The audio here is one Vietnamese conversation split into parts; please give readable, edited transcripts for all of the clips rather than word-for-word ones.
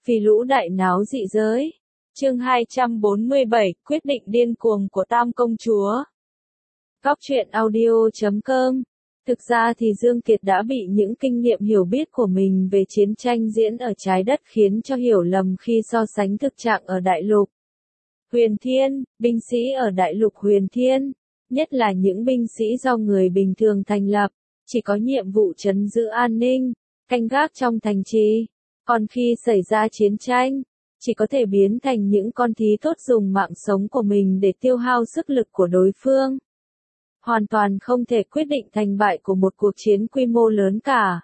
Vì lũ đại náo dị giới. Chương 247, quyết định điên cuồng của Tam công chúa. Góc truyện audio.com. Thực ra thì Dương Kiệt đã bị những kinh nghiệm hiểu biết của mình về chiến tranh diễn ở trái đất khiến cho hiểu lầm khi so sánh thực trạng ở đại lục Huyền Thiên, binh sĩ ở đại lục Huyền Thiên, nhất là những binh sĩ do người bình thường thành lập, chỉ có nhiệm vụ trấn giữ an ninh, canh gác trong thành trì. Còn khi xảy ra chiến tranh, chỉ có thể biến thành những con thí tốt dùng mạng sống của mình để tiêu hao sức lực của đối phương. Hoàn toàn không thể quyết định thành bại của một cuộc chiến quy mô lớn cả.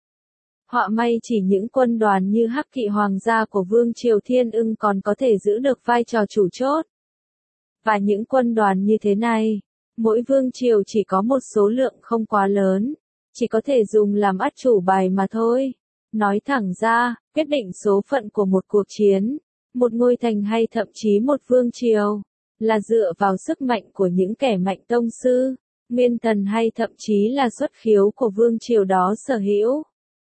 Họa may chỉ những quân đoàn như Hắc Kỵ Hoàng gia của Vương triều Thiên Ưng còn có thể giữ được vai trò chủ chốt. Và những quân đoàn như thế này, mỗi vương triều chỉ có một số lượng không quá lớn, chỉ có thể dùng làm át chủ bài mà thôi. Nói thẳng ra, quyết định số phận của một cuộc chiến, một ngôi thành hay thậm chí một vương triều, là dựa vào sức mạnh của những kẻ mạnh tông sư, nguyên thần hay thậm chí là xuất khiếu của vương triều đó sở hữu.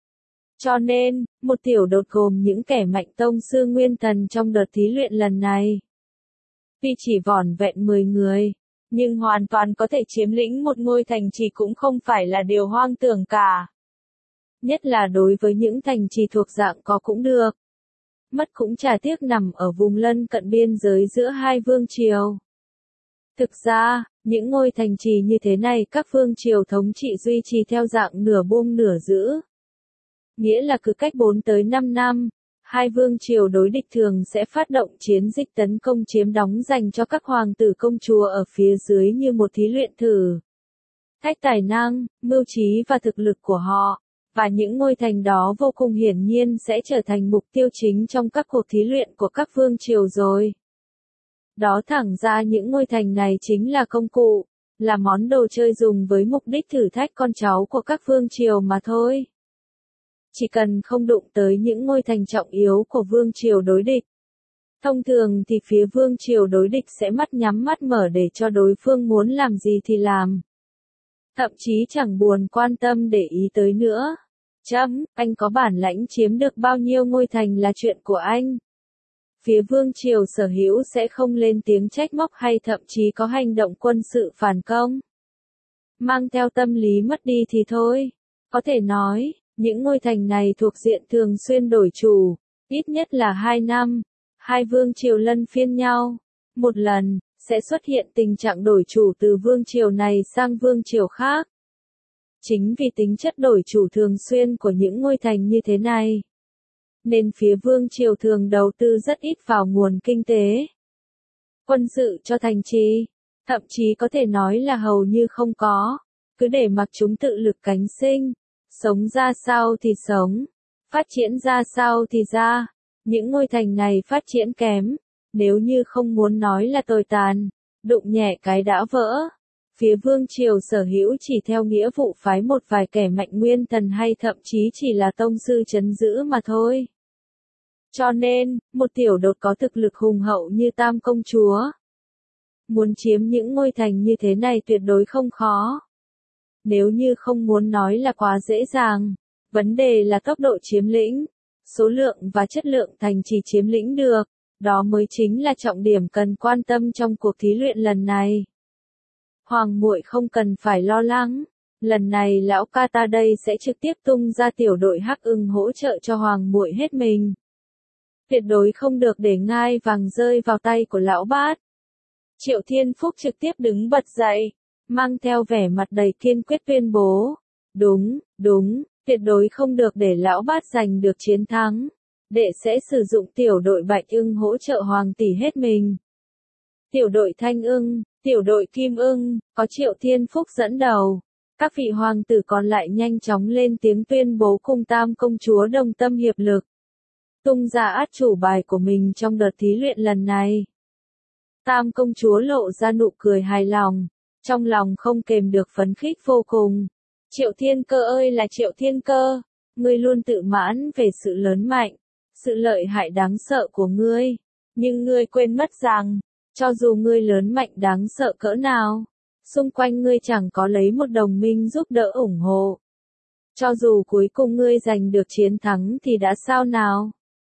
Cho nên, một tiểu đột gồm những kẻ mạnh tông sư nguyên thần trong đợt thí luyện lần này. Tuy chỉ vỏn vẹn 10 người, nhưng hoàn toàn có thể chiếm lĩnh một ngôi thành trì cũng không phải là điều hoang tưởng cả. Nhất là đối với những thành trì thuộc dạng có cũng được. Mất cũng chả tiếc nằm ở vùng lân cận biên giới giữa hai vương triều. Thực ra, những ngôi thành trì như thế này các vương triều thống trị duy trì theo dạng nửa buông nửa giữ. Nghĩa là cứ cách 4 tới 5 năm, hai vương triều đối địch thường sẽ phát động chiến dịch tấn công chiếm đóng dành cho các hoàng tử công chúa ở phía dưới như một thí luyện thử thách tài năng, mưu trí và thực lực của họ. Và những ngôi thành đó vô cùng hiển nhiên sẽ trở thành mục tiêu chính trong các cuộc thí luyện của các vương triều rồi. Đó thẳng ra những ngôi thành này chính là công cụ, là món đồ chơi dùng với mục đích thử thách con cháu của các vương triều mà thôi. Chỉ cần không đụng tới những ngôi thành trọng yếu của vương triều đối địch. Thông thường thì phía vương triều đối địch sẽ mắt nhắm mắt mở để cho đối phương muốn làm gì thì làm. Thậm chí chẳng buồn quan tâm để ý tới nữa. Anh có bản lãnh chiếm được bao nhiêu ngôi thành là chuyện của anh. Phía vương triều sở hữu sẽ không lên tiếng trách móc hay thậm chí có hành động quân sự phản công. Mang theo tâm lý mất đi thì thôi. Có thể nói, những ngôi thành này thuộc diện thường xuyên đổi chủ, ít nhất là 2 năm. Hai vương triều lân phiên nhau. Một lần, sẽ xuất hiện tình trạng đổi chủ từ vương triều này sang vương triều khác. Chính vì tính chất đổi chủ thường xuyên của những ngôi thành như thế này, nên phía vương triều thường đầu tư rất ít vào nguồn kinh tế quân sự cho thành trì, thậm chí có thể nói là hầu như không có, cứ để mặc chúng tự lực cánh sinh, sống ra sao thì sống, phát triển ra sao thì ra. Những ngôi thành này phát triển kém, nếu như không muốn nói là tồi tàn, đụng nhẹ cái đã vỡ. Phía vương triều sở hữu chỉ theo nghĩa vụ phái một vài kẻ mạnh nguyên thần hay thậm chí chỉ là tông sư trấn giữ mà thôi. Cho nên, một tiểu đột có thực lực hùng hậu như Tam công chúa, muốn chiếm những ngôi thành như thế này tuyệt đối không khó. Nếu như không muốn nói là quá dễ dàng, vấn đề là tốc độ chiếm lĩnh, số lượng và chất lượng thành trì chiếm lĩnh được, đó mới chính là trọng điểm cần quan tâm trong cuộc thí luyện lần này. Hoàng muội không cần phải lo lắng, lần này lão ca ta đây sẽ trực tiếp tung ra tiểu đội Hắc Ưng hỗ trợ cho hoàng muội hết mình. Tuyệt đối không được để ngai vàng rơi vào tay của lão bát. Triệu Thiên Phúc trực tiếp đứng bật dậy, mang theo vẻ mặt đầy kiên quyết tuyên bố. Đúng, tuyệt đối không được để lão bát giành được chiến thắng. Đệ sẽ sử dụng tiểu đội Bạch Ưng hỗ trợ hoàng tỷ hết mình. Tiểu đội Thanh Ưng, tiểu đội Kim Ưng, có Triệu Thiên Phúc dẫn đầu. Các vị hoàng tử còn lại nhanh chóng lên tiếng tuyên bố cùng Tam công chúa đồng tâm hiệp lực. Tung ra át chủ bài của mình trong đợt thí luyện lần này. Tam công chúa lộ ra nụ cười hài lòng, trong lòng không kềm được phấn khích vô cùng. Triệu Thiên Cơ ơi là Triệu Thiên Cơ, ngươi luôn tự mãn về sự lớn mạnh, sự lợi hại đáng sợ của ngươi, nhưng ngươi quên mất rằng, cho dù ngươi lớn mạnh đáng sợ cỡ nào, xung quanh ngươi chẳng có lấy một đồng minh giúp đỡ ủng hộ. Cho dù cuối cùng ngươi giành được chiến thắng thì đã sao nào?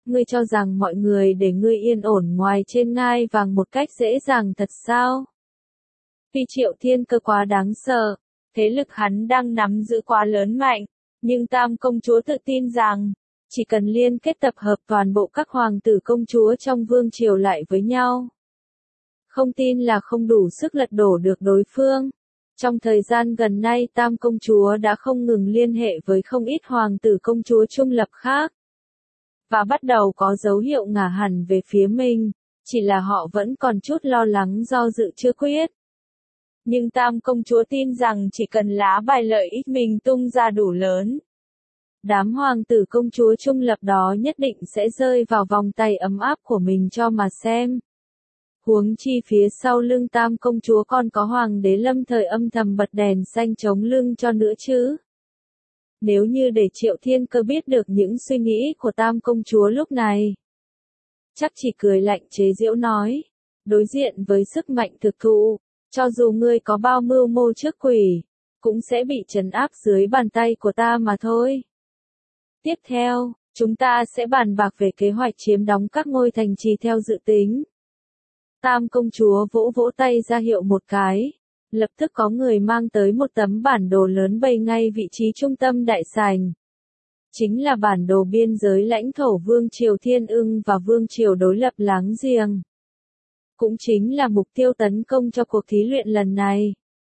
Ngươi cho rằng mọi người để ngươi yên ổn ngoài trên ngai vàng một cách dễ dàng thật sao? Vì Triệu Thiên Cơ quá đáng sợ, thế lực hắn đang nắm giữ quá lớn mạnh, nhưng Tam công chúa tự tin rằng, chỉ cần liên kết tập hợp toàn bộ các hoàng tử công chúa trong vương triều lại với nhau. Không tin là không đủ sức lật đổ được đối phương. Trong thời gian gần nay Tam công chúa đã không ngừng liên hệ với không ít hoàng tử công chúa trung lập khác. Và bắt đầu có dấu hiệu ngả hẳn về phía mình, chỉ là họ vẫn còn chút lo lắng do dự chưa quyết. Nhưng Tam công chúa tin rằng chỉ cần lá bài lợi ích mình tung ra đủ lớn, đám hoàng tử công chúa trung lập đó nhất định sẽ rơi vào vòng tay ấm áp của mình cho mà xem. Huống chi phía sau lưng Tam công chúa còn có hoàng đế lâm thời âm thầm bật đèn xanh chống lưng cho nữa chứ. Nếu như để Triệu Thiên Cơ biết được những suy nghĩ của Tam công chúa lúc này, chắc chỉ cười lạnh chế giễu nói, đối diện với sức mạnh thực thụ, cho dù ngươi có bao mưu mô trước quỷ, cũng sẽ bị trấn áp dưới bàn tay của ta mà thôi. Tiếp theo, chúng ta sẽ bàn bạc về kế hoạch chiếm đóng các ngôi thành trì theo dự tính. Tam công chúa vỗ vỗ tay ra hiệu một cái, lập tức có người mang tới một tấm bản đồ lớn bày ngay vị trí trung tâm đại sảnh. Chính là bản đồ biên giới lãnh thổ Vương triều Thiên Ưng và Vương triều đối lập láng giềng. Cũng chính là mục tiêu tấn công cho cuộc thí luyện lần này.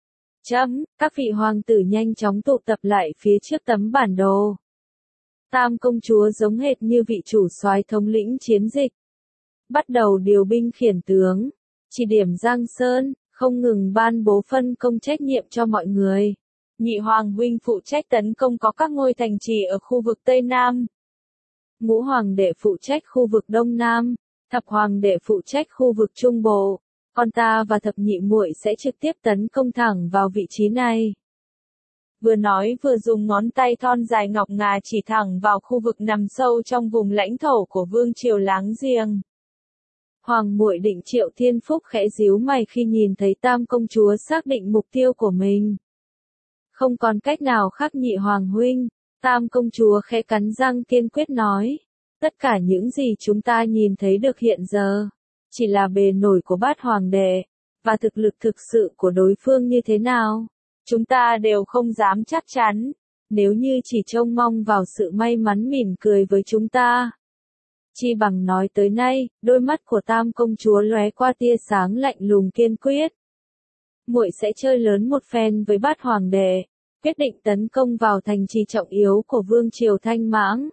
Các vị hoàng tử nhanh chóng tụ tập lại phía trước tấm bản đồ. Tam công chúa giống hệt như vị chủ soái thống lĩnh chiến dịch. Bắt đầu điều binh khiển tướng, chỉ điểm Giang Sơn, không ngừng ban bố phân công trách nhiệm cho mọi người. Nhị hoàng huynh phụ trách tấn công có các ngôi thành trì ở khu vực Tây Nam. Ngũ hoàng đệ phụ trách khu vực Đông Nam, thập hoàng đệ phụ trách khu vực Trung Bộ. Còn ta và thập nhị muội sẽ trực tiếp tấn công thẳng vào vị trí này. Vừa nói vừa dùng ngón tay thon dài ngọc ngà chỉ thẳng vào khu vực nằm sâu trong vùng lãnh thổ của vương triều láng giềng. Hoàng muội Định Triệu Thiên Phúc khẽ díu mày khi nhìn thấy Tam công chúa xác định mục tiêu của mình. Không còn cách nào khác nhị hoàng huynh, Tam công chúa khẽ cắn răng kiên quyết nói. Tất cả những gì chúng ta nhìn thấy được hiện giờ, chỉ là bề nổi của bát hoàng đệ, và thực lực thực sự của đối phương như thế nào, chúng ta đều không dám chắc chắn, nếu như chỉ trông mong vào sự may mắn mỉm cười với chúng ta. Chi bằng nói tới nay, đôi mắt của Tam công chúa lóe qua tia sáng lạnh lùng kiên quyết. Muội sẽ chơi lớn một phen với bát hoàng đệ, quyết định tấn công vào thành trì trọng yếu của vương triều Thanh Mãng.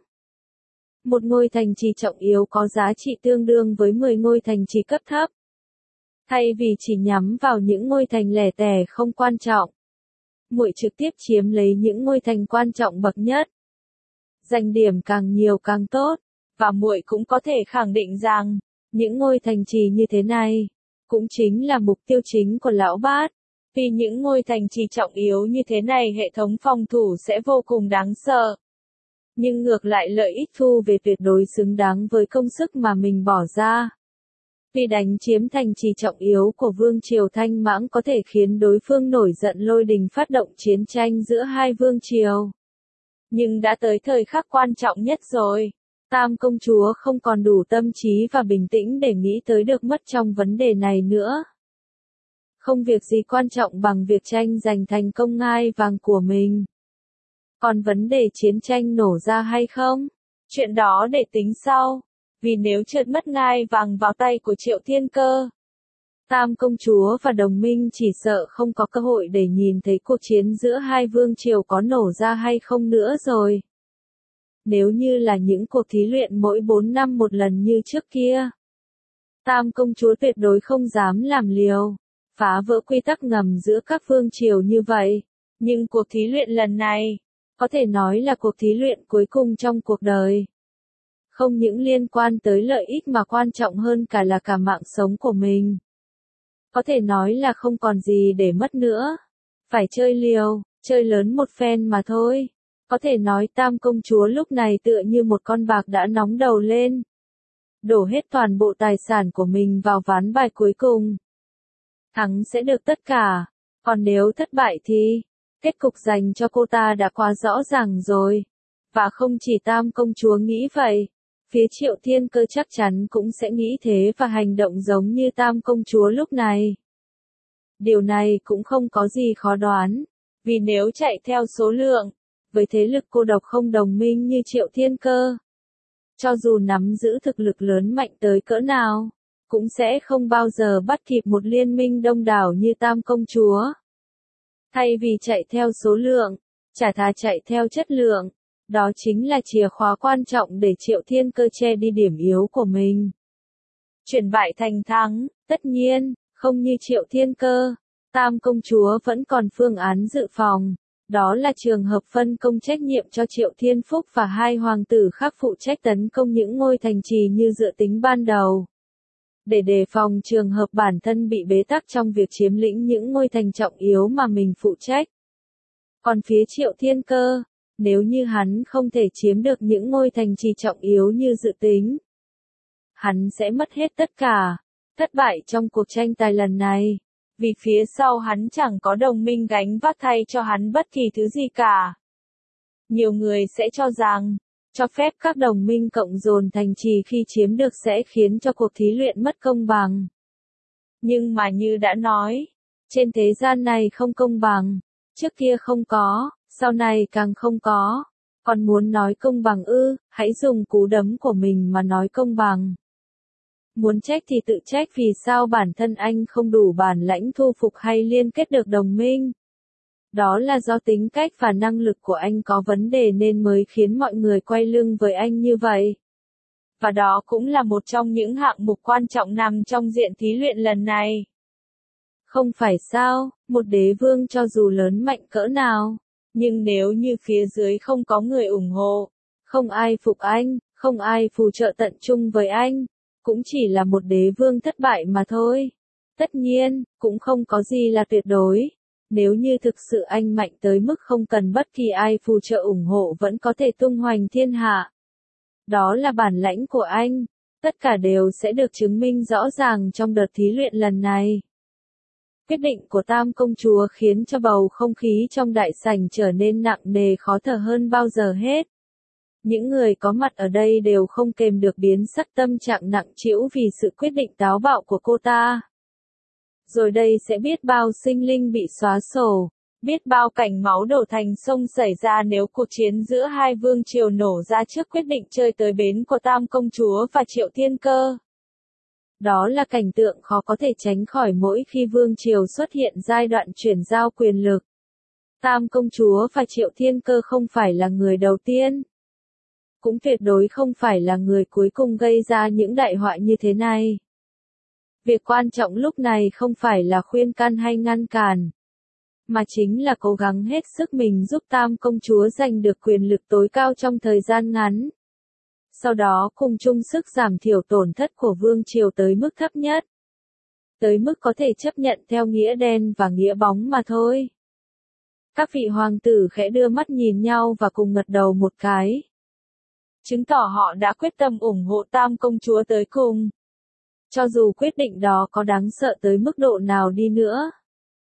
Một ngôi thành trì trọng yếu có giá trị tương đương với 10 ngôi thành trì cấp thấp. Thay vì chỉ nhắm vào những ngôi thành lẻ tẻ không quan trọng, muội trực tiếp chiếm lấy những ngôi thành quan trọng bậc nhất. Giành điểm càng nhiều càng tốt, và muội cũng có thể khẳng định rằng, những ngôi thành trì như thế này, cũng chính là mục tiêu chính của lão bát. Vì những ngôi thành trì trọng yếu như thế này hệ thống phòng thủ sẽ vô cùng đáng sợ. Nhưng ngược lại lợi ích thu về tuyệt đối xứng đáng với công sức mà mình bỏ ra. Vì đánh chiếm thành trì trọng yếu của vương triều Thanh Mãng có thể khiến đối phương nổi giận lôi đình phát động chiến tranh giữa hai vương triều. Nhưng đã tới thời khắc quan trọng nhất rồi. Tam công chúa không còn đủ tâm trí và bình tĩnh để nghĩ tới được mất trong vấn đề này nữa. Không việc gì quan trọng bằng việc tranh giành thành công ngai vàng của mình. Còn vấn đề chiến tranh nổ ra hay không? Chuyện đó để tính sau. Vì nếu trượt mất ngai vàng vào tay của Triệu Thiên Cơ, Tam công chúa và đồng minh chỉ sợ không có cơ hội để nhìn thấy cuộc chiến giữa hai vương triều có nổ ra hay không nữa rồi. Nếu như là những cuộc thí luyện mỗi 4 năm một lần như trước kia, Tam công chúa tuyệt đối không dám làm liều, phá vỡ quy tắc ngầm giữa các vương triều như vậy. Nhưng cuộc thí luyện lần này, có thể nói là cuộc thí luyện cuối cùng trong cuộc đời. Không những liên quan tới lợi ích mà quan trọng hơn cả là cả mạng sống của mình. Có thể nói là không còn gì để mất nữa. Phải chơi liều, chơi lớn một phen mà thôi. Có thể nói Tam công chúa lúc này tựa như một con bạc đã nóng đầu lên. Đổ hết toàn bộ tài sản của mình vào ván bài cuối cùng. Thắng sẽ được tất cả, còn nếu thất bại thì, kết cục dành cho cô ta đã quá rõ ràng rồi. Và không chỉ Tam công chúa nghĩ vậy, Phía Triệu Thiên Cơ chắc chắn cũng sẽ nghĩ thế và hành động giống như Tam công chúa lúc này. Điều này cũng không có gì khó đoán, vì nếu chạy theo số lượng, với thế lực cô độc không đồng minh như Triệu Thiên Cơ, cho dù nắm giữ thực lực lớn mạnh tới cỡ nào, cũng sẽ không bao giờ bắt kịp một liên minh đông đảo như Tam công chúa. Thay vì chạy theo số lượng, chả thà chạy theo chất lượng, đó chính là chìa khóa quan trọng để Triệu Thiên Cơ che đi điểm yếu của mình. Chuyển bại thành thắng, tất nhiên, không như Triệu Thiên Cơ, Tam công chúa vẫn còn phương án dự phòng. Đó là trường hợp phân công trách nhiệm cho Triệu Thiên Phúc và hai hoàng tử khác phụ trách tấn công những ngôi thành trì như dự tính ban đầu. Để đề phòng trường hợp bản thân bị bế tắc trong việc chiếm lĩnh những ngôi thành trọng yếu mà mình phụ trách. Còn phía Triệu Thiên Cơ, nếu như hắn không thể chiếm được những ngôi thành trì trọng yếu như dự tính, hắn sẽ mất hết tất cả, thất bại trong cuộc tranh tài lần này. Vì phía sau hắn chẳng có đồng minh gánh vác thay cho hắn bất kỳ thứ gì cả. Nhiều người sẽ cho rằng, cho phép các đồng minh cộng dồn thành trì khi chiếm được sẽ khiến cho cuộc thí luyện mất công bằng. Nhưng mà như đã nói, trên thế gian này không công bằng, trước kia không có, sau này càng không có. Còn muốn nói công bằng ư, hãy dùng cú đấm của mình mà nói công bằng. Muốn trách thì tự trách vì sao bản thân anh không đủ bản lãnh thu phục hay liên kết được đồng minh. Đó là do tính cách và năng lực của anh có vấn đề nên mới khiến mọi người quay lưng với anh như vậy. Và đó cũng là một trong những hạng mục quan trọng nằm trong diện thí luyện lần này. Không phải sao, một đế vương cho dù lớn mạnh cỡ nào, nhưng nếu như phía dưới không có người ủng hộ, không ai phục anh, không ai phù trợ tận chung với anh, cũng chỉ là một đế vương thất bại mà thôi. Tất nhiên, cũng không có gì là tuyệt đối. Nếu như thực sự anh mạnh tới mức không cần bất kỳ ai phù trợ ủng hộ vẫn có thể tung hoành thiên hạ. Đó là bản lãnh của anh. Tất cả đều sẽ được chứng minh rõ ràng trong đợt thí luyện lần này. Quyết định của Tam công chúa khiến cho bầu không khí trong đại sảnh trở nên nặng nề khó thở hơn bao giờ hết. Những người có mặt ở đây đều không kềm được biến sắc tâm trạng nặng trĩu vì sự quyết định táo bạo của cô ta. Rồi đây sẽ biết bao sinh linh bị xóa sổ, biết bao cảnh máu đổ thành sông xảy ra nếu cuộc chiến giữa hai vương triều nổ ra trước quyết định chơi tới bến của Tam công chúa và Triệu Thiên Cơ. Đó là cảnh tượng khó có thể tránh khỏi mỗi khi vương triều xuất hiện giai đoạn chuyển giao quyền lực. Tam công chúa và Triệu Thiên Cơ không phải là người đầu tiên, cũng tuyệt đối không phải là người cuối cùng gây ra những đại họa như thế này. Việc quan trọng lúc này không phải là khuyên can hay ngăn cản, mà chính là cố gắng hết sức mình giúp Tam công chúa giành được quyền lực tối cao trong thời gian ngắn. Sau đó cùng chung sức giảm thiểu tổn thất của vương triều tới mức thấp nhất. Tới mức có thể chấp nhận theo nghĩa đen và nghĩa bóng mà thôi. Các vị hoàng tử khẽ đưa mắt nhìn nhau và cùng gật đầu một cái. Chứng tỏ họ đã quyết tâm ủng hộ Tam công chúa tới cùng. Cho dù quyết định đó có đáng sợ tới mức độ nào đi nữa.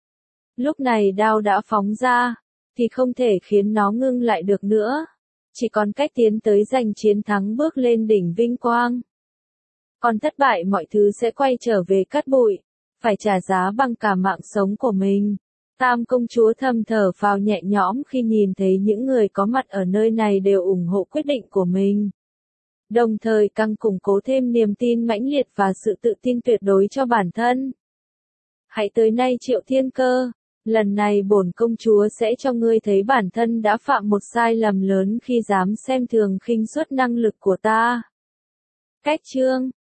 Lúc này đao đã phóng ra, thì không thể khiến nó ngưng lại được nữa. Chỉ còn cách tiến tới giành chiến thắng bước lên đỉnh vinh quang. Còn thất bại mọi thứ sẽ quay trở về cát bụi, phải trả giá bằng cả mạng sống của mình. Tam công chúa thầm thở phào nhẹ nhõm khi nhìn thấy những người có mặt ở nơi này đều ủng hộ quyết định của mình. Đồng thời càng củng cố thêm niềm tin mãnh liệt và sự tự tin tuyệt đối cho bản thân. Hãy tới nay Triệu Thiên Cơ, lần này bổn công chúa sẽ cho ngươi thấy bản thân đã phạm một sai lầm lớn khi dám xem thường khinh suất năng lực của ta. Cách chương